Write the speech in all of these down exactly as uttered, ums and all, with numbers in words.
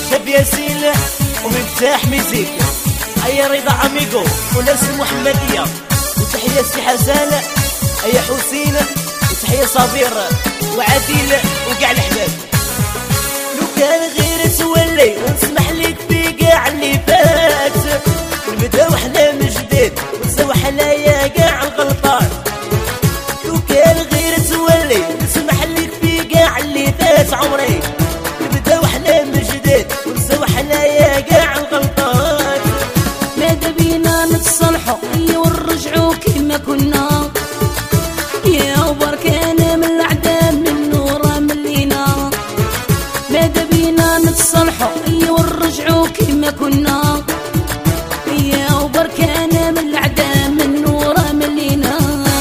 شاب ياسين ومفتاح ميزيك، أي رضا عميقو وناس المحمدية، وتحية سي حسن، أي حسين، وتحية صابير وعديل وقاع الحباب. لو كان غير تولي ونسمح لك في قاع اللي فات، ونبدا وحنا من جديد ونسوى حنايا قاع الغلطات. لو كان غير تولي نسمح لك في قاع اللي فات عمري، نبدا وحنا من جديد ونسوى حنايا قاع الغلطات. ماذا بينا نتصلحوا ونرجعوا كيما كنا، يا وبركانا من العدام من نورا ملينا. ماذا بينا نتصلحوا ونرجعوا كيما كنا، يا وبركانا من العدام من نورا ملينا.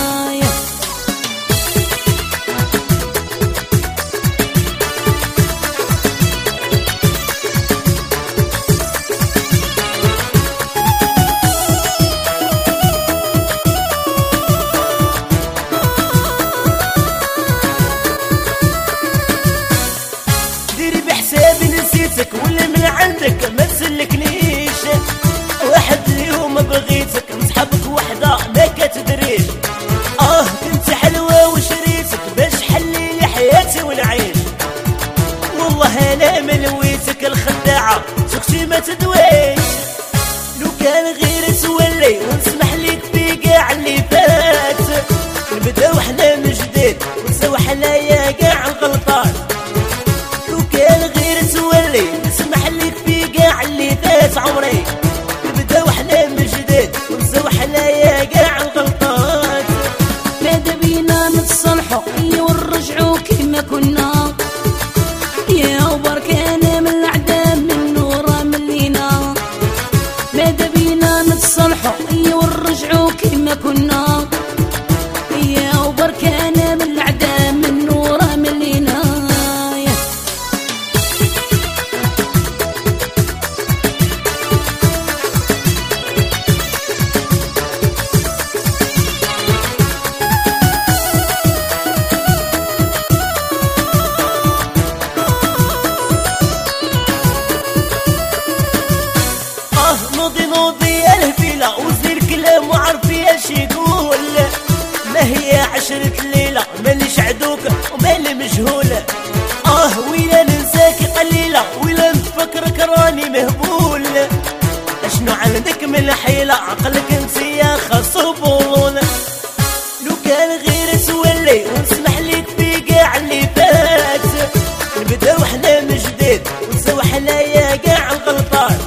ولا من عندك ما تسلكنيش، واحد اليوم بغيتك نسحبك وحده ما كتدريش. اه كنت حلوه وشريتك باش حلي لي حياتي ونعيش، والله انا ملويتك الخداعه سكتي ما تدويش. لو كان غير تولي ونسمح لك في قاع اللي فات، نبداو حنا من جديد ونسوى حنايا قاع الغلطات. لو كان غير تولي نسمح لك في قاع اللي فات عمري، نبداو حنا من جديد ونسوى حنايا قاع الغلطات. ماذا بينا نتصلحوا ونرجعوا كيما كنا، يا وبركانا من العدام من نورا ملينا. ماذا بينا نتصلحوا ونرجعوا كيما كنا، يا وبركانا من العدام من نورا ملينا. نوضي نوضي الهبيلة وزير كلام وعرفي اش يقول، ما هي عشرة ليلة ماليش عدوك ومالي مجهولة. اه ويلا ننساكي قليلة ويلا نتفكرك راني مهبول. اشنو عندك من حيلة عقلك انتيا خاصو بولون. لو كان غير تولي ونسمح لك في قاع اللي فات، نبداو حنا من جديد ونسوى حنايا قاع الغلطات.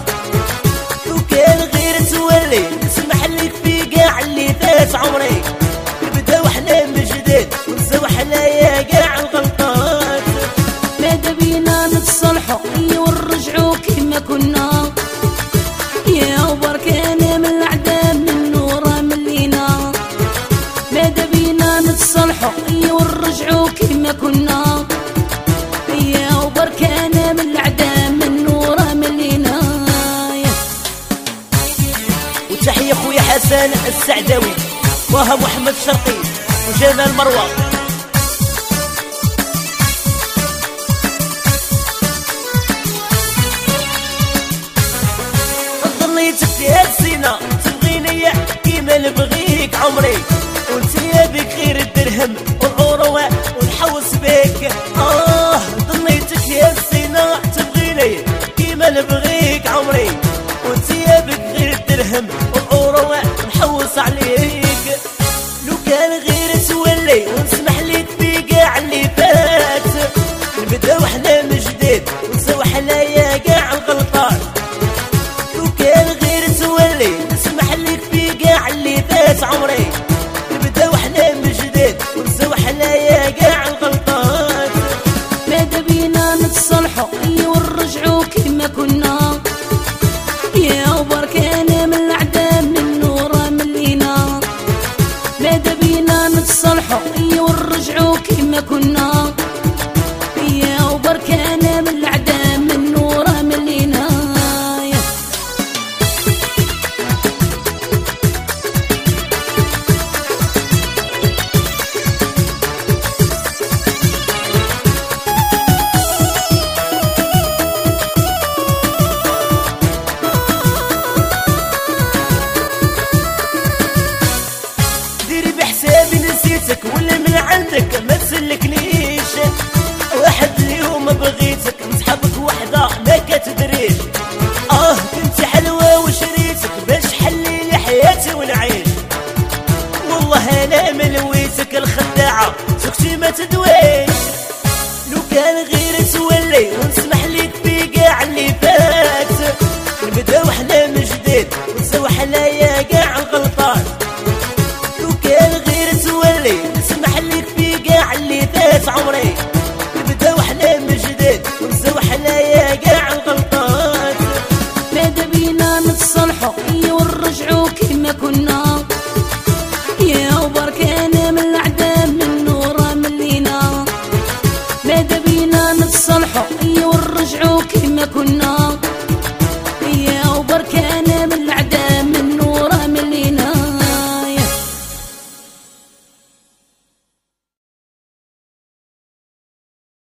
تولي نسمح لك في قاع اللي فات عمري، نبداو حنا من جديد ونسوى حنايا قاع الغلطات. ماذا بينا نتصلحوا ونرجعوا كيما كنا، يا وبركانا من العدام من نورا ملينا. ماذا بينا نتصلحوا ونرجعوا كيما كنا، يا وبركانا من العدام من نورا ملينا. تحية خويا حسن السعداوي وها محمد الشرقي وجمال مروة. ظليتك يا سينا تبغيني كيما نبغيك عمري، وانتيا بك غير الدرهم والعروة ونحوس بك. اه ظليتك يا سينا تبغيني كيما نبغيك عمري، وانتيا بك غير الدرهم والعروة ونحوس عليك. لو كان غير تولي ونسمح لك في قاع اللي فات، نبداو حنا من جديد ونسوى حنايا قاع الغلطات. لو كان غير تولي نسمح لك في قاع اللي فات عمري، نبداو حنا من جديد ونسوى حنايا قاع الغلطات. ماذا بينا نتصلحوا ونرجعوا كيما كنا، كما كنا